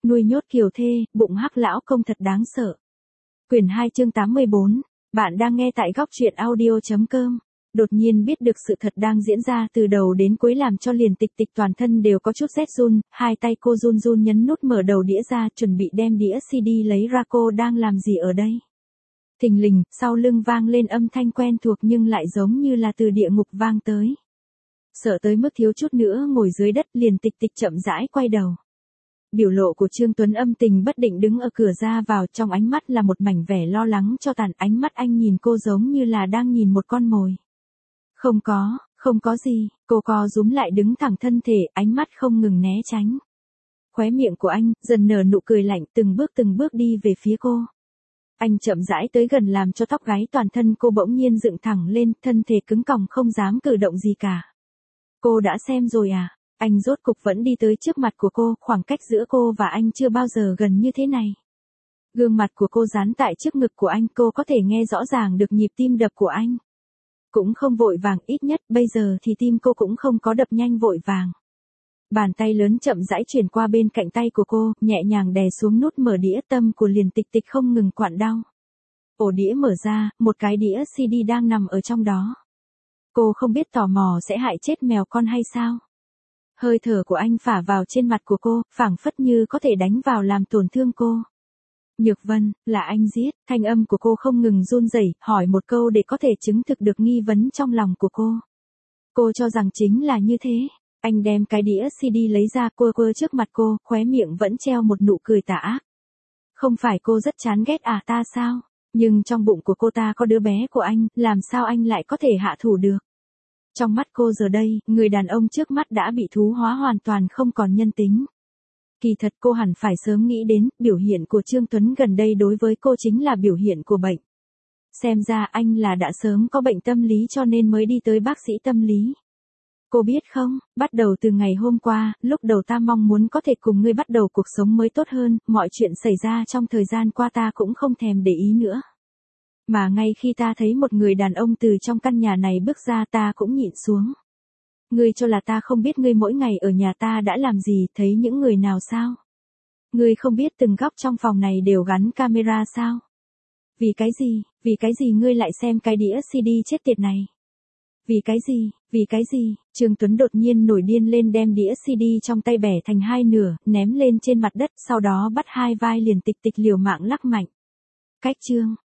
Nuôi nhốt kiều thê, bụng hắc lão công thật đáng sợ. Quyển 2 chương 84, bạn đang nghe tại góc truyện audio.com. Đột nhiên biết được sự thật đang diễn ra từ đầu đến cuối làm cho liền tịch tịch toàn thân đều có chút rét run, hai tay cô run run nhấn nút mở đầu đĩa ra chuẩn bị đem đĩa CD lấy ra. Cô đang làm gì ở đây? Thình lình, sau lưng vang lên âm thanh quen thuộc nhưng lại giống như là từ địa ngục vang tới. Sợ tới mức thiếu chút nữa ngồi dưới đất, liền tịch tịch chậm rãi quay đầu. Biểu lộ của Trương Tuấn âm tình bất định đứng ở cửa ra vào, trong ánh mắt là một mảnh vẻ lo lắng cho tàn, ánh mắt anh nhìn cô giống như là đang nhìn một con mồi. Không có gì, cô co rúm lại đứng thẳng thân thể, ánh mắt không ngừng né tránh. Khóe miệng của anh dần nở nụ cười lạnh, từng bước đi về phía cô. Anh chậm rãi tới gần làm cho tóc gáy toàn thân cô bỗng nhiên dựng thẳng lên, thân thể cứng còng không dám cử động gì cả. Cô đã xem rồi à? Anh rốt cục vẫn đi tới trước mặt của cô, khoảng cách giữa cô và anh chưa bao giờ gần như thế này. Gương mặt của cô dán tại trước ngực của anh, cô có thể nghe rõ ràng được nhịp tim đập của anh. Cũng không vội vàng, ít nhất bây giờ thì tim cô cũng không có đập nhanh vội vàng. Bàn tay lớn chậm rãi chuyển qua bên cạnh tay của cô, nhẹ nhàng đè xuống nút mở đĩa, tâm của liền tịch tịch không ngừng quặn đau. Ổ đĩa mở ra, một cái đĩa CD đang nằm ở trong đó. Cô không biết tò mò sẽ hại chết mèo con hay sao? Hơi thở của anh phả vào trên mặt của cô, phảng phất như có thể đánh vào làm tổn thương cô. Nhược Vân, là anh giết, thanh âm của cô không ngừng run rẩy, hỏi một câu để có thể chứng thực được nghi vấn trong lòng của cô. Cô cho rằng chính là như thế. Anh đem cái đĩa CD lấy ra, quơ trước mặt cô, khóe miệng vẫn treo một nụ cười tà ác. Không phải cô rất chán ghét à ta sao? Nhưng trong bụng của cô ta có đứa bé của anh, làm sao anh lại có thể hạ thủ được? Trong mắt cô giờ đây, người đàn ông trước mắt đã bị thú hóa hoàn toàn không còn nhân tính. Kỳ thật cô hẳn phải sớm nghĩ đến, biểu hiện của Trương Tuấn gần đây đối với cô chính là biểu hiện của bệnh. Xem ra anh là đã sớm có bệnh tâm lý cho nên mới đi tới bác sĩ tâm lý. Cô biết không, bắt đầu từ ngày hôm qua, lúc đầu ta mong muốn có thể cùng ngươi bắt đầu cuộc sống mới tốt hơn, mọi chuyện xảy ra trong thời gian qua ta cũng không thèm để ý nữa. Mà ngay khi ta thấy một người đàn ông từ trong căn nhà này bước ra, ta cũng nhịn xuống. Ngươi cho là ta không biết ngươi mỗi ngày ở nhà ta đã làm gì, thấy những người nào sao? Ngươi không biết từng góc trong phòng này đều gắn camera sao? Vì cái gì ngươi lại xem cái đĩa CD chết tiệt này? Vì cái gì? Trương Tuấn đột nhiên nổi điên lên, đem đĩa CD trong tay bẻ thành hai nửa, ném lên trên mặt đất, sau đó bắt hai vai liền tịch tịch liều mạng lắc mạnh. Cách chương,